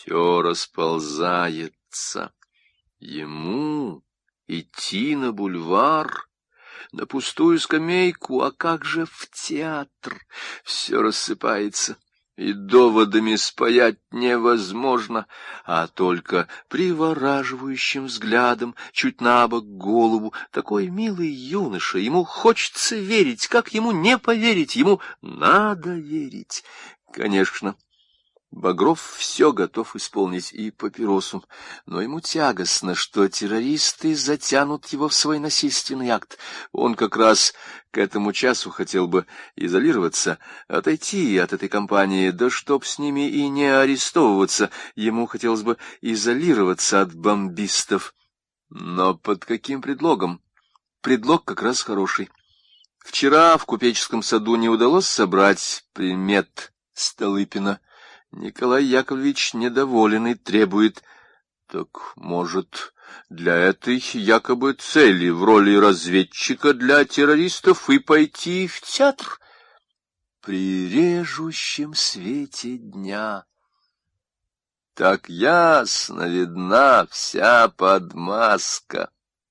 Все расползается. Ему идти на бульвар, на пустую скамейку, а как же в театр? Все рассыпается, и доводами спаять невозможно, а только привораживающим взглядом, чуть набок голову, такой милый юноша, ему хочется верить, как ему не поверить, ему надо верить. Конечно, Багров все готов исполнить и папиросу, но ему тягостно, что террористы затянут его в свой насильственный акт. Он как раз к этому часу хотел бы изолироваться, отойти от этой компании, да чтоб с ними и не арестовываться. Ему хотелось бы изолироваться от бомбистов. Но под каким предлогом? Предлог как раз хороший. Вчера в купеческом саду не удалось собрать примет Столыпина. Николай Яковлевич недоволен и требует. Так, может, для этой якобы цели в роли разведчика для террористов и пойти в театр? При режущем свете дня так ясно видна вся подмазка.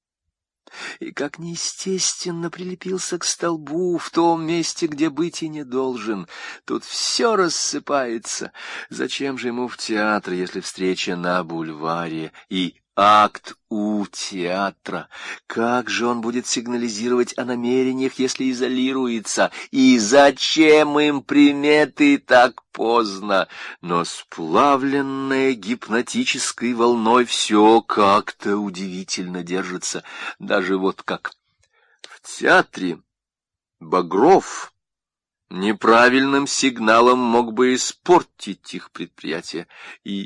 И как неестественно прилепился к столбу в том месте, где быть и не должен. Тут все рассыпается. Зачем же ему в театр, если встреча на бульваре и акт у театра? Как же он будет сигнализировать о намерениях, если изолируется? И зачем им приметы так поздно? Но сплавленное гипнотической волной все как-то удивительно держится. Даже вот как в театре Багров неправильным сигналом мог бы испортить их предприятие. И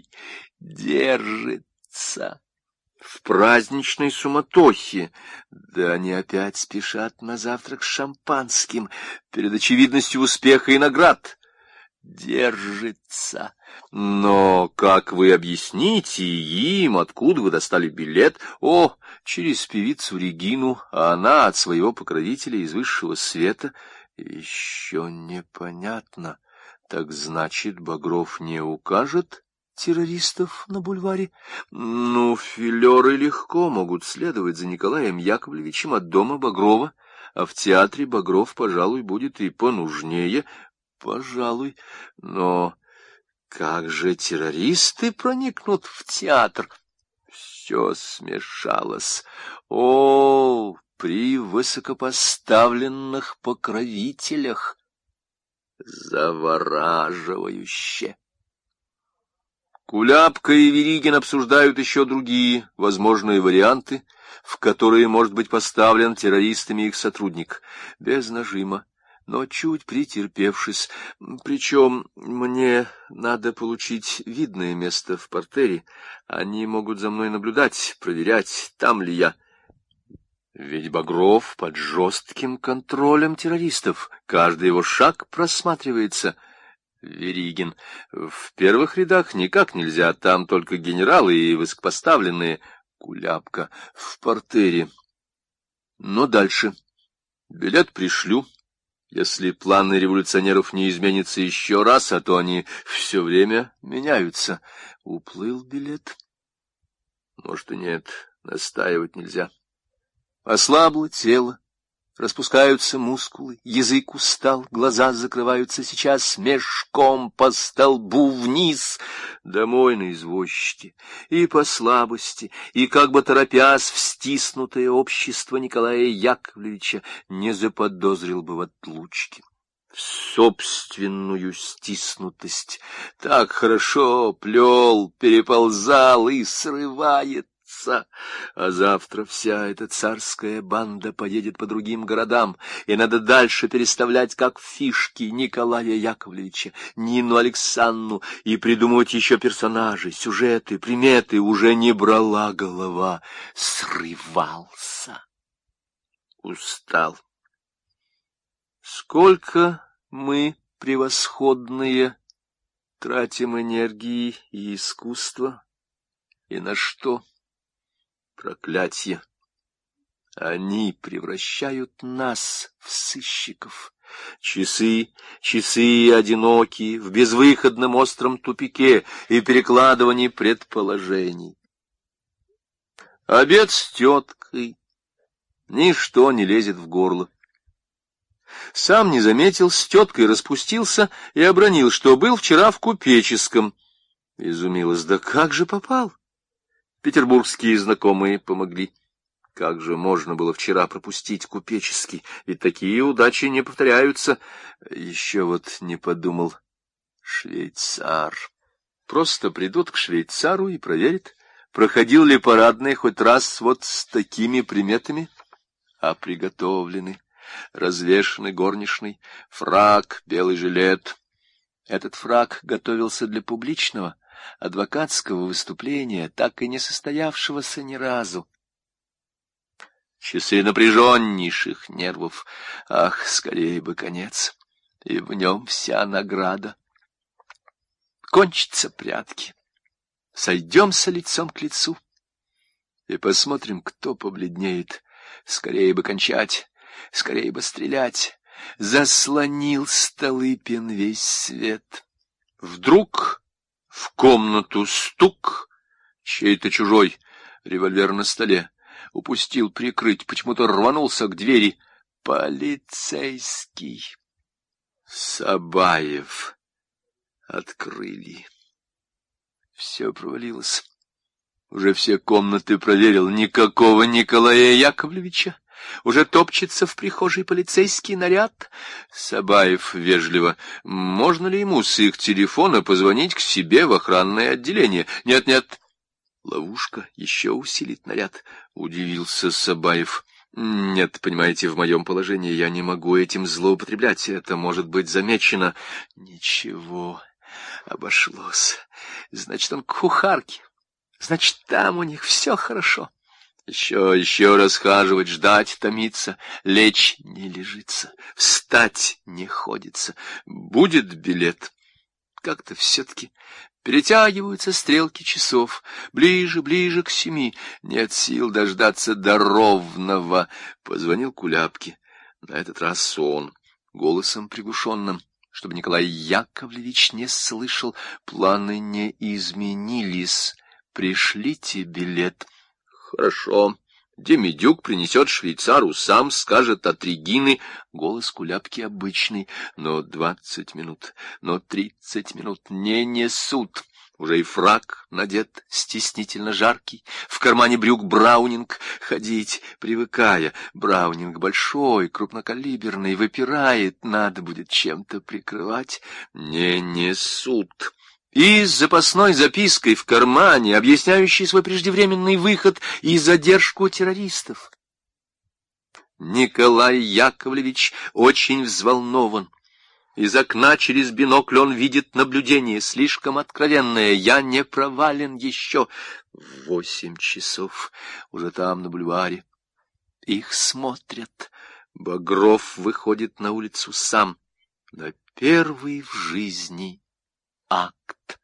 держится. В праздничной суматохе, да они опять спешат на завтрак с шампанским, перед очевидностью успеха и наград. Держится. Но как вы объясните им, откуда вы достали билет? О, через певицу Регину, а она от своего покровителя из высшего света. Еще непонятно. Так значит, Багров не укажет террористов на бульваре? Ну, филеры легко могут следовать за Николаем Яковлевичем от дома Багрова, а в театре Багров, пожалуй, будет и понужнее. Пожалуй, но как же террористы проникнут в театр? Все смешалось. О, при высокопоставленных покровителях! Завораживающе! Куляпка и Веригин обсуждают еще другие возможные варианты, в которые может быть поставлен террористами их сотрудник, без нажима, но чуть претерпевшись. Причем мне надо получить видное место в партере. Они могут за мной наблюдать, проверять, там ли я. Ведь Багров под жестким контролем террористов. Каждый его шаг просматривается. Веригин. В первых рядах никак нельзя, там только генералы и высокопоставленные. Куляпка. В партере. Но дальше. Билет пришлю. Если планы революционеров не изменятся еще раз, а то они все время меняются. Уплыл билет? Может, и нет. Настаивать нельзя. Ослабло тело. Распускаются мускулы, язык устал, глаза закрываются сейчас мешком по столбу вниз. Домой на извозчике, и по слабости, и как бы торопясь в стиснутое общество Николая Яковлевича не заподозрил бы в отлучке. В собственную стиснутость так хорошо плел, переползал и срывает. А завтра вся эта царская банда поедет по другим городам, и надо дальше переставлять, как фишки, Николая Яковлевича, Нину Александру, и придумывать еще персонажей, сюжеты, приметы. Уже не брала голова, срывался, устал. Сколько мы, превосходные, тратим энергии и искусства, и на что? Проклятье! Они превращают нас в сыщиков. Часы одинокие, в безвыходном остром тупике и перекладывании предположений. Обед с теткой. Ничто не лезет в горло. Сам не заметил, с теткой распустился и обронил, что был вчера в купеческом. Изумилась: да как же попал? Петербургские знакомые помогли. Как же можно было вчера пропустить купеческий? Ведь такие удачи не повторяются. Еще вот не подумал. Швейцар. Просто придут к швейцару и проверят, проходил ли парадное хоть раз вот с такими приметами. А приготовлены, развешаны горничной, фрак, белый жилет. Этот фрак готовился для публичного, адвокатского выступления, так и не состоявшегося ни разу. Часы напряженнейших нервов. Ах, скорее бы конец, и в нем вся награда. Кончатся прятки. Сойдемся лицом к лицу и посмотрим, кто побледнеет. Скорее бы кончать, скорее бы стрелять. Заслонил Столыпин весь свет. Вдруг в комнату стук, чей-то чужой, револьвер на столе. Упустил прикрыть, почему-то рванулся к двери. Полицейский. Сабаев. Открыли. Все провалилось. Уже все комнаты проверил. Никакого Николая Яковлевича. Уже топчется в прихожей полицейский наряд. Сабаев вежливо: можно ли ему с их телефона позвонить к себе в охранное отделение? Нет. Ловушка еще усилит наряд. Удивился Сабаев. Нет, понимаете, в моем положении я не могу этим злоупотреблять. Это может быть замечено. Ничего, обошлось. Значит, он к кухарке. Значит, там у них все хорошо. Еще расхаживать, ждать, томиться, лечь не лежится, встать не ходится. Будет билет. Как-то все-таки перетягиваются стрелки часов. Ближе к 7. Нет сил дождаться до ровного. Позвонил Куляпке. На этот раз он, голосом приглушенным, чтобы Николай Яковлевич не слышал. Планы не изменились. Пришлите билет. Хорошо. Демидюк принесет швейцару, сам скажет от Регины. Голос Куляпки обычный, но 20 минут, но 30 минут не несут. Уже и фрак надет, стеснительно жаркий, в кармане брюк браунинг, ходить привыкая. Браунинг большой, крупнокалиберный, выпирает, надо будет чем-то прикрывать. Не несут. И с запасной запиской в кармане, объясняющей свой преждевременный выход и задержку террористов. Николай Яковлевич очень взволнован. Из окна через бинокль он видит наблюдение, слишком откровенное. Я не провален еще. 8 часов, уже там, на бульваре. Их смотрят. Багров выходит на улицу сам. На первый в жизни акт.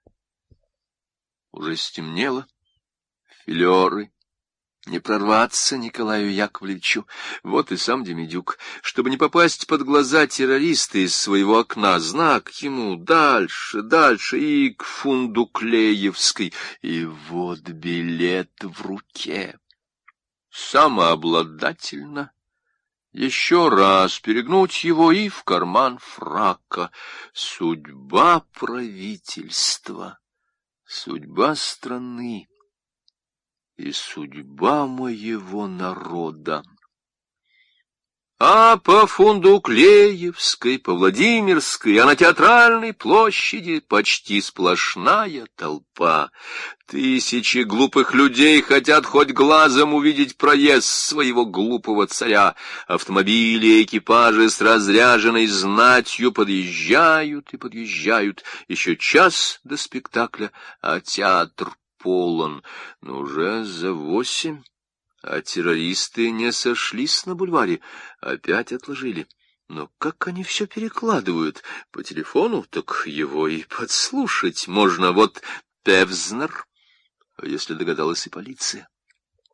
Уже стемнело. Филеры. Не прорваться Николаю Яковлевичу. Вот и сам Демидюк. Чтобы не попасть под глаза террориста из своего окна, знак ему дальше и к Фундуклеевской. И вот билет в руке. Самообладательно. Еще раз перегнуть его и в карман фрака. Судьба правительства, судьба страны и судьба моего народа. А по Фундуклеевской, по Владимирской, а на Театральной площади почти сплошная толпа. Тысячи глупых людей хотят хоть глазом увидеть проезд своего глупого царя. Автомобили и экипажи с разряженной знатью подъезжают и подъезжают. Еще час до спектакля, а театр полон. Но уже за 8. А террористы не сошлись на бульваре, опять отложили. Но как они все перекладывают? По телефону? Так его и подслушать можно. Вот Певзнер, а если догадалась и полиция.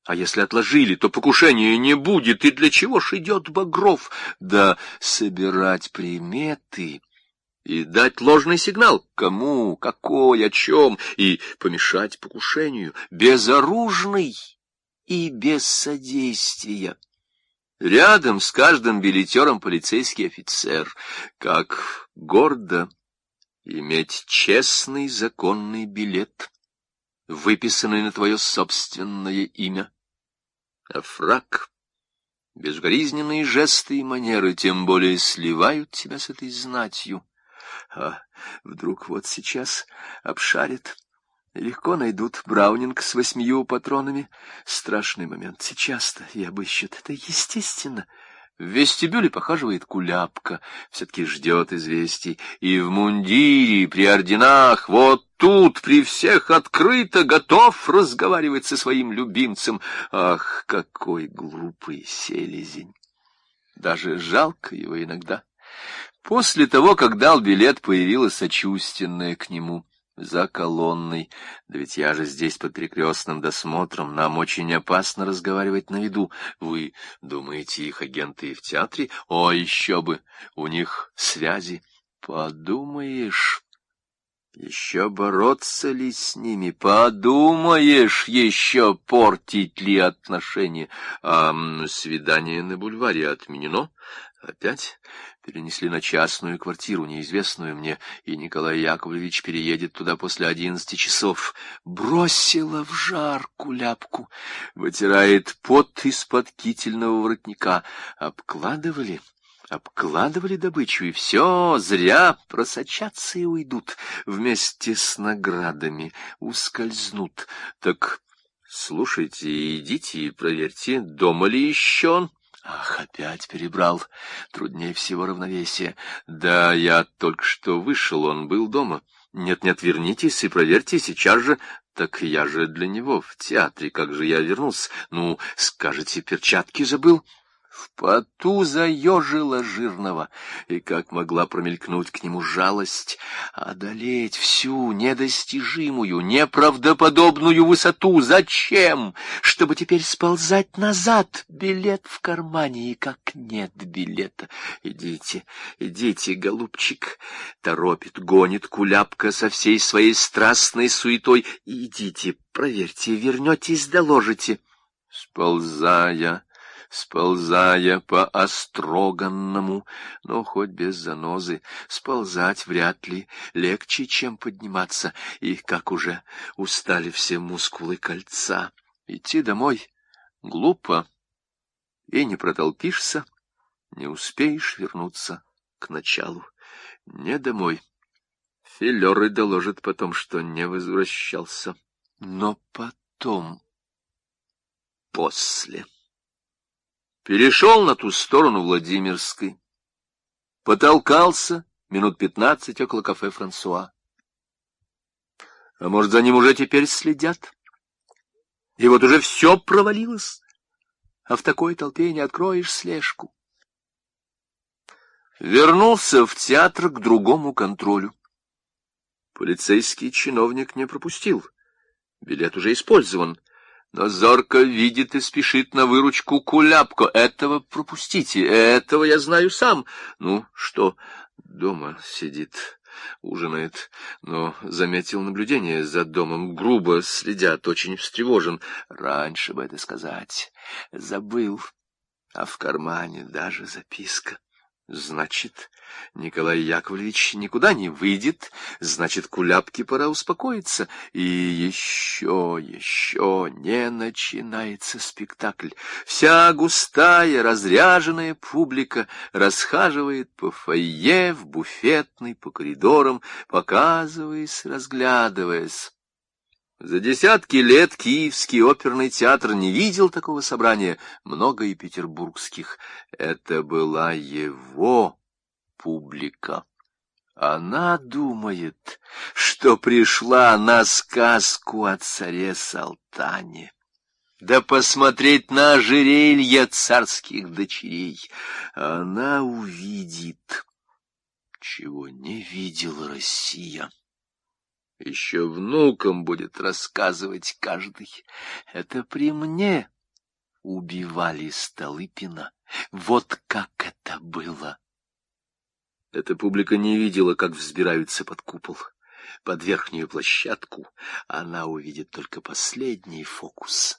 А если отложили, то покушения не будет, и для чего ж идет Багров? Да собирать приметы и дать ложный сигнал. Кому, какой, о чем, и помешать покушению. Безоружный и без содействия. Рядом с каждым билетером полицейский офицер. Как гордо иметь честный законный билет, выписанный на твое собственное имя. А фрак, безукоризненные жесты и манеры тем более сливают тебя с этой знатью. А вдруг вот сейчас обшарят, легко найдут Браунинг с 8 патронами. Страшный момент. Сейчас-то и обыщут. Это естественно. В вестибюле похаживает Куляпка, все-таки ждет известий. И в мундире, при орденах, вот тут при всех открыто готов разговаривать со своим любимцем. Ах, какой глупый селезень! Даже жалко его иногда. После того, как дал билет, появилась сочувственная к нему за колонной. Да ведь я же здесь под перекрестным досмотром, нам очень опасно разговаривать на виду. Вы думаете, их агенты и в театре? О, еще бы, у них связи. Подумаешь, еще бороться ли с ними? Подумаешь, еще портить ли отношения? А свидание на бульваре отменено? Опять перенесли на частную квартиру, неизвестную мне, и Николай Яковлевич переедет туда после 11 часов. Бросила в жар Куляпку, вытирает пот из-под кительного воротника. Обкладывали добычу, и все, зря просочатся и уйдут, вместе с наградами ускользнут. Так слушайте, идите и проверьте, дома ли еще он. Ах, опять перебрал. Труднее всего равновесие. Да, я только что вышел, он был дома. Нет-нет, вернитесь и проверьте сейчас же. Так я же для него в театре, как же я вернулся? Ну, скажете, перчатки забыл? В поту заежила жирного, и как могла промелькнуть к нему жалость, одолеть всю недостижимую, неправдоподобную высоту. Зачем? Чтобы теперь сползать назад, билет в кармане, и как нет билета. Идите, идите, голубчик, торопит, гонит Куляпка со всей своей страстной суетой. Идите, проверьте, вернетесь, доложите. Сползая по остроганному, но хоть без занозы, сползать вряд ли легче, чем подниматься, и как уже устали все мускулы кольца. Идти домой глупо, и не протолпишься, не успеешь вернуться к началу. Не домой. Филеры доложат потом, что не возвращался. Но потом, после... Перешел на ту сторону Владимирской. Потолкался минут 15 около кафе «Франсуа». А может, за ним уже теперь следят? И вот уже все провалилось, а в такой толпе не откроешь слежку. Вернулся в театр к другому контролю. Полицейский чиновник не пропустил. Билет уже использован. Но зорко видит и спешит на выручку Куляпко. Этого пропустите, этого я знаю сам. Ну, что, дома сидит, ужинает, но заметил наблюдение за домом. Грубо следят, очень встревожен. Раньше бы это сказать. Забыл, а в кармане даже записка. Значит, Николай Яковлевич никуда не выйдет, значит, Куляпке пора успокоиться. И еще не начинается спектакль. Вся густая, разряженная публика расхаживает по фойе, в буфетной, по коридорам, показываясь, разглядываясь. За десятки лет Киевский оперный театр не видел такого собрания, много и петербургских. Это была его публика. Она думает, что пришла на сказку о царе Салтане. Да посмотреть на ожерелья царских дочерей. Она увидит, чего не видела Россия. Еще внукам будет рассказывать каждый. Это при мне убивали Столыпина. Вот как это было. Эта публика не видела, как взбираются под купол. Под верхнюю площадку она увидит только последний фокус.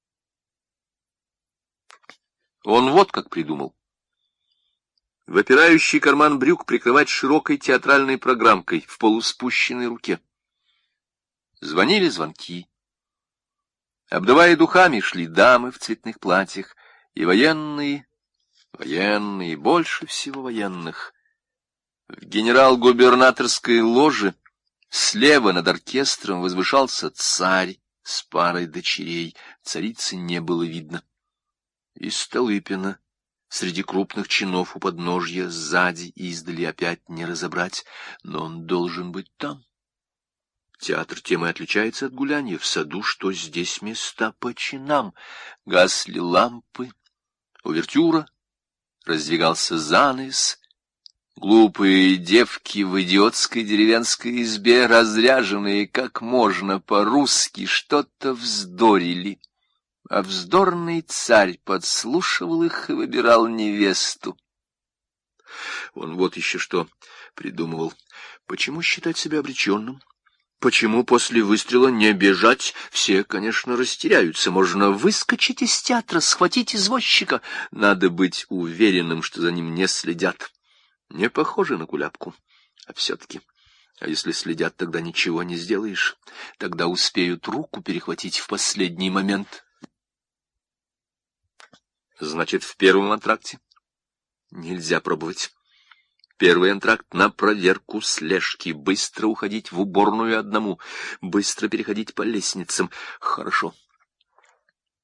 Он вот как придумал. Выпирающий карман брюк прикрывать широкой театральной программкой в полуспущенной руке. Звонили звонки. Обдавая духами, шли дамы в цветных платьях, и военные, больше всего военных. В генерал-губернаторской ложе слева над оркестром возвышался царь с парой дочерей. Царицы не было видно. И Столыпина среди крупных чинов у подножья сзади издали опять не разобрать, но он должен быть там. Театр тем и отличается от гуляния в саду, что здесь места по чинам. Гасли лампы, увертюра, раздвигался занавес. Глупые девки в идиотской деревенской избе, разряженные как можно по-русски, что-то вздорили. А вздорный царь подслушивал их и выбирал невесту. Он вот еще что придумывал. Почему считать себя обреченным? Почему после выстрела не бежать? Все, конечно, растеряются. Можно выскочить из театра, схватить извозчика. Надо быть уверенным, что за ним не следят. Не похоже на куляпку. А все-таки... А если следят, тогда ничего не сделаешь. Тогда успеют руку перехватить в последний момент. Значит, в первом антракте нельзя пробовать. Первый антракт на проверку слежки. Быстро уходить в уборную одному. Быстро переходить по лестницам. Хорошо.